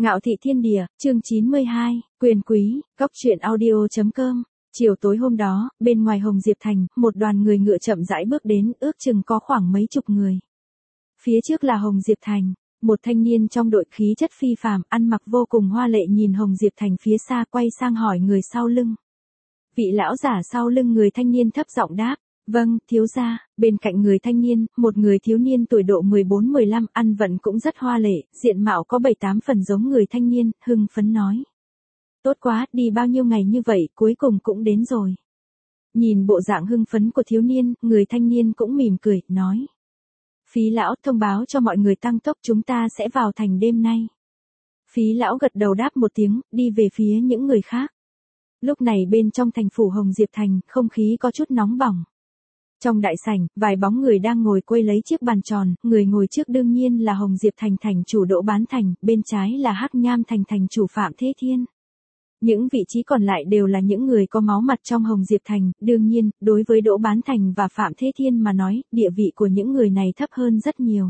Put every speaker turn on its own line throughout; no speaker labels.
Ngạo thị thiên địa, chương 92, quyền quý, góc truyện audio.com. Chiều tối hôm đó, bên ngoài Hồng Diệp Thành, một đoàn người ngựa chậm rãi bước đến, ước chừng có khoảng mấy chục người. Phía trước là Hồng Diệp Thành, một thanh niên trong đội khí chất phi phàm, ăn mặc vô cùng hoa lệ nhìn Hồng Diệp Thành phía xa, quay sang hỏi người sau lưng. Vị lão giả sau lưng người thanh niên thấp giọng đáp. Vâng, thiếu gia. Bên cạnh người thanh niên, một người thiếu niên tuổi độ 14-15, ăn vận cũng rất hoa lệ, diện mạo có 7-8 phần giống người thanh niên, hưng phấn nói. Tốt quá, đi bao nhiêu ngày như vậy, cuối cùng cũng đến rồi. Nhìn bộ dạng hưng phấn của thiếu niên, người thanh niên cũng mỉm cười, nói. Phí lão thông báo cho mọi người tăng tốc, chúng ta sẽ vào thành đêm nay. Phí lão gật đầu đáp một tiếng, đi về phía những người khác. Lúc này bên trong thành phủ Hồng Diệp Thành, không khí có chút nóng bỏng. Trong đại sảnh, vài bóng người đang ngồi quây lấy chiếc bàn tròn, người ngồi trước đương nhiên là Hồng Diệp Thành thành chủ Đỗ Bán Thành, bên trái là Hắc Nham Thành thành chủ Phạm Thế Thiên. Những vị trí còn lại đều là những người có máu mặt trong Hồng Diệp Thành, đương nhiên, đối với Đỗ Bán Thành và Phạm Thế Thiên mà nói, địa vị của những người này thấp hơn rất nhiều.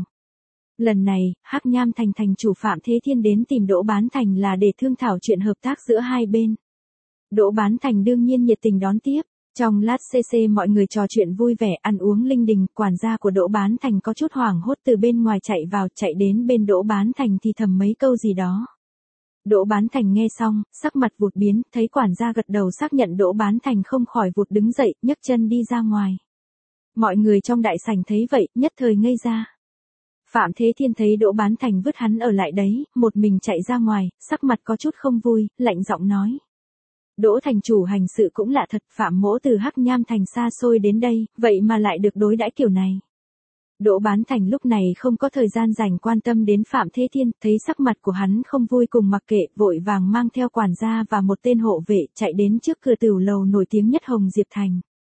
Lần này, Hắc Nham Thành thành chủ Phạm Thế Thiên đến tìm Đỗ Bán Thành là để thương thảo chuyện hợp tác giữa hai bên. Đỗ Bán Thành đương nhiên nhiệt tình đón tiếp. Trong lát cc mọi người trò chuyện vui vẻ ăn uống linh đình, quản gia của Đỗ Bán Thành có chút hoảng hốt từ bên ngoài chạy vào, chạy đến bên Đỗ Bán Thành thì thầm mấy câu gì đó. Đỗ Bán Thành nghe xong, sắc mặt vụt biến, thấy quản gia gật đầu xác nhận Đỗ Bán Thành không khỏi vụt đứng dậy, nhấc chân đi ra ngoài. Mọi người trong đại sảnh thấy vậy, nhất thời ngây ra. Phạm Thế Thiên thấy Đỗ Bán Thành vứt hắn ở lại đấy, một mình chạy ra ngoài, sắc mặt có chút không vui, lạnh giọng nói. Đỗ thành chủ hành sự cũng lạ thật, Phạm mỗ từ Hắc Nham Thành xa xôi đến đây, vậy mà lại được đối đãi kiểu này. Đỗ Bán Thành lúc này không có thời gian dành quan tâm đến Phạm Thế Thiên, thấy sắc mặt của hắn không vui cùng mặc kệ, vội vàng mang theo quản gia và một tên hộ vệ chạy đến trước cửa tửu lầu nổi tiếng nhất Hồng Diệp Thành.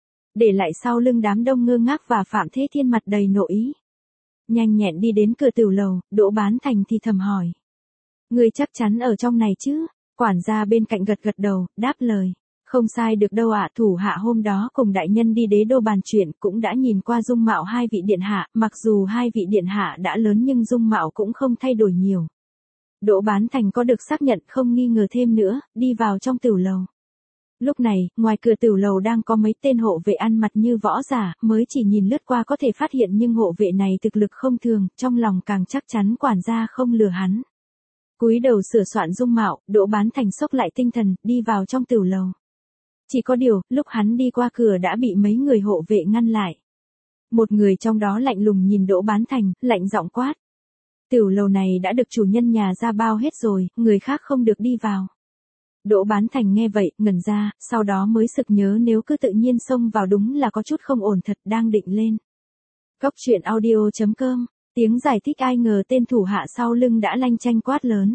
Để lại sau lưng đám đông ngơ ngác và Phạm Thế Thiên mặt đầy nộ ý. Nhanh nhẹn đi đến cửa tửu lầu, Đỗ Bán Thành thì thầm hỏi. Người chắc chắn ở trong này chứ? Quản gia bên cạnh gật gật đầu, đáp lời. Không sai được đâu ạ, thủ hạ hôm đó cùng đại nhân đi đế đô bàn chuyện cũng đã nhìn qua dung mạo hai vị điện hạ, mặc dù hai vị điện hạ đã lớn nhưng dung mạo cũng không thay đổi nhiều. Đỗ Bán Thành có được xác nhận không nghi ngờ thêm nữa, đi vào trong tửu lầu. Lúc này, ngoài cửa tửu lầu đang có mấy tên hộ vệ ăn mặc như võ giả, mới chỉ nhìn lướt qua có thể phát hiện nhưng hộ vệ này thực lực không thường, trong lòng càng chắc chắn quản gia không lừa hắn. Cúi đầu sửa soạn dung mạo, Đỗ Bán Thành xốc lại tinh thần, đi vào trong tửu lầu. Chỉ có điều, lúc hắn đi qua cửa đã bị mấy người hộ vệ ngăn lại. Một người trong đó lạnh lùng nhìn Đỗ Bán Thành, lạnh giọng quát. Tửu lầu này đã được chủ nhân nhà ra bao hết rồi, người khác không được đi vào. Đỗ Bán Thành nghe vậy, ngẩn ra, sau đó mới sực nhớ nếu cứ tự nhiên xông vào đúng là có chút không ổn thật, đang định lên. Góc truyện audio.com. Tiếng giải thích ai ngờ tên thủ hạ sau lưng đã lanh chanh quát lớn.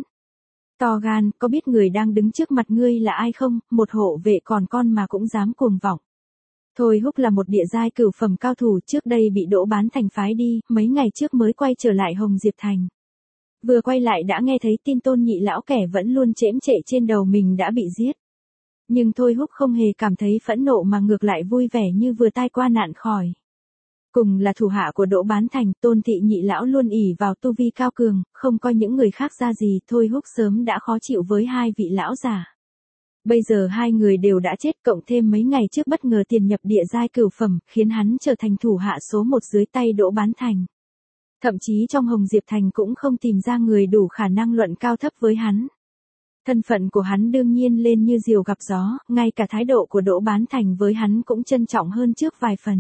To gan, có biết người đang đứng trước mặt ngươi là ai không, một hộ vệ còn con mà cũng dám cuồng vọng. Thôi Húc là một địa giai cửu phẩm cao thủ trước đây bị Đỗ Bán Thành phái đi, mấy ngày trước mới quay trở lại Hồng Diệp Thành. Vừa quay lại đã nghe thấy tin Tôn nhị lão kẻ vẫn luôn chễm chệ trên đầu mình đã bị giết. Nhưng Thôi Húc không hề cảm thấy phẫn nộ mà ngược lại vui vẻ như vừa tai qua nạn khỏi. Cùng là thủ hạ của Đỗ Bán Thành, Tôn thị nhị lão luôn ỷ vào tu vi cao cường, không coi những người khác ra gì, Thôi Húc sớm đã khó chịu với hai vị lão già. Bây giờ hai người đều đã chết, cộng thêm mấy ngày trước bất ngờ tiền nhập địa giai cửu phẩm, khiến hắn trở thành thủ hạ số một dưới tay Đỗ Bán Thành. Thậm chí trong Hồng Diệp Thành cũng không tìm ra người đủ khả năng luận cao thấp với hắn. Thân phận của hắn đương nhiên lên như diều gặp gió, ngay cả thái độ của Đỗ Bán Thành với hắn cũng trân trọng hơn trước vài phần.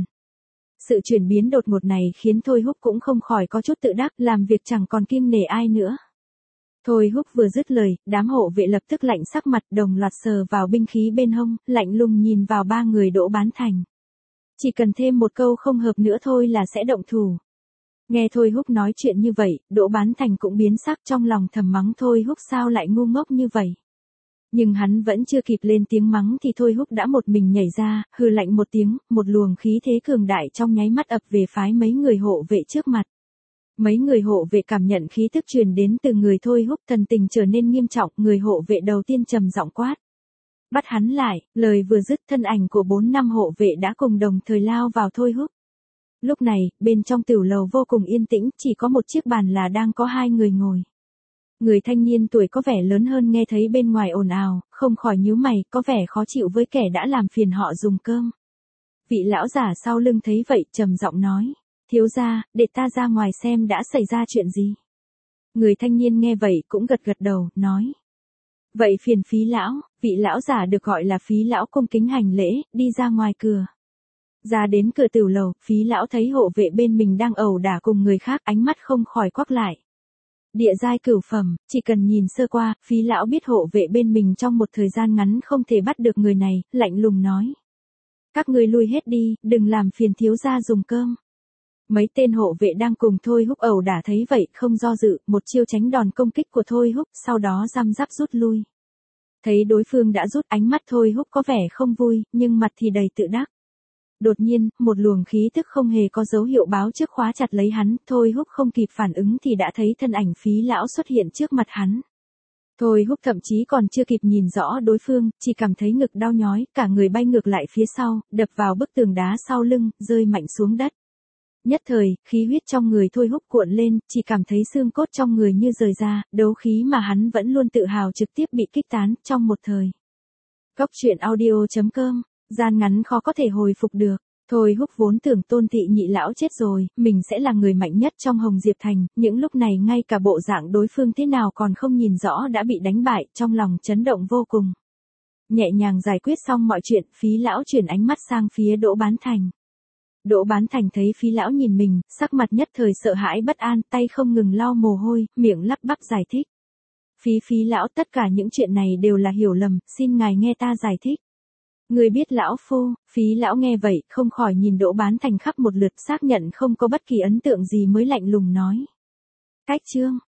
Sự chuyển biến đột ngột này khiến Thôi Húc cũng không khỏi có chút tự đắc, làm việc chẳng còn kiêng nể ai nữa. Thôi Húc vừa dứt lời, đám hộ vệ lập tức lạnh sắc mặt, đồng loạt sờ vào binh khí bên hông, lạnh lùng nhìn vào ba người Đỗ Bán Thành. Chỉ cần thêm một câu không hợp nữa thôi là sẽ động thủ. Nghe Thôi Húc nói chuyện như vậy, Đỗ Bán Thành cũng biến sắc, trong lòng thầm mắng Thôi Húc sao lại ngu ngốc như vậy. Nhưng hắn vẫn chưa kịp lên tiếng mắng thì Thôi Húc đã một mình nhảy ra, hừ lạnh một tiếng, một luồng khí thế cường đại trong nháy mắt ập về phái mấy người hộ vệ trước mặt. Mấy người hộ vệ cảm nhận khí tức truyền đến từ người Thôi Húc, thần tình trở nên nghiêm trọng, người hộ vệ đầu tiên trầm giọng quát. Bắt hắn lại, lời vừa dứt thân ảnh của 4-5 hộ vệ đã cùng đồng thời lao vào Thôi Húc. Lúc này, bên trong tửu lầu vô cùng yên tĩnh, chỉ có một chiếc bàn là đang có hai người ngồi. Người thanh niên tuổi có vẻ lớn hơn nghe thấy bên ngoài ồn ào, không khỏi nhíu mày, có vẻ khó chịu với kẻ đã làm phiền họ dùng cơm. Vị lão giả sau lưng thấy vậy trầm giọng nói, thiếu gia, để ta ra ngoài xem đã xảy ra chuyện gì. Người thanh niên nghe vậy cũng gật gật đầu, nói. Vậy phiền Phí lão, vị lão giả được gọi là Phí lão cung kính hành lễ, đi ra ngoài cửa. Ra đến cửa tiểu lầu, Phí lão thấy hộ vệ bên mình đang ẩu đả cùng người khác, ánh mắt không khỏi quắc lại. Địa giai cửu phẩm, chỉ cần nhìn sơ qua, Phí lão biết hộ vệ bên mình trong một thời gian ngắn không thể bắt được người này, lạnh lùng nói. Các ngươi lui hết đi, đừng làm phiền thiếu gia dùng cơm. Mấy tên hộ vệ đang cùng Thôi Húc ẩu đả thấy vậy, không do dự, một chiêu tránh đòn công kích của Thôi Húc, sau đó răm rắp rút lui. Thấy đối phương đã rút, ánh mắt Thôi Húc có vẻ không vui, nhưng mặt thì đầy tự đắc. Đột nhiên, một luồng khí tức không hề có dấu hiệu báo trước khóa chặt lấy hắn, Thôi Húc không kịp phản ứng thì đã thấy thân ảnh Phí lão xuất hiện trước mặt hắn. Thôi Húc thậm chí còn chưa kịp nhìn rõ đối phương, chỉ cảm thấy ngực đau nhói, cả người bay ngược lại phía sau, đập vào bức tường đá sau lưng, rơi mạnh xuống đất. Nhất thời, khí huyết trong người Thôi Húc cuộn lên, chỉ cảm thấy xương cốt trong người như rời ra, đấu khí mà hắn vẫn luôn tự hào trực tiếp bị kích tán, trong một thời. Góc truyện audio.com, gian ngắn khó có thể hồi phục được. Thôi Húc vốn tưởng Tôn Thị nhị lão chết rồi, mình sẽ là người mạnh nhất trong Hồng Diệp Thành, những lúc này ngay cả bộ dạng đối phương thế nào còn không nhìn rõ đã bị đánh bại, trong lòng chấn động vô cùng. Nhẹ nhàng giải quyết xong mọi chuyện, Phí lão chuyển ánh mắt sang phía Đỗ Bán Thành. Đỗ Bán Thành thấy Phí lão nhìn mình, sắc mặt nhất thời sợ hãi bất an, tay không ngừng lau mồ hôi, miệng lắp bắp giải thích. Phí lão, tất cả những chuyện này đều là hiểu lầm, xin ngài nghe ta giải thích. Người biết lão phu, Phí lão nghe vậy, không khỏi nhìn Đỗ Bán Thành khắp một lượt, xác nhận không có bất kỳ ấn tượng gì mới lạnh lùng nói. Cách chương,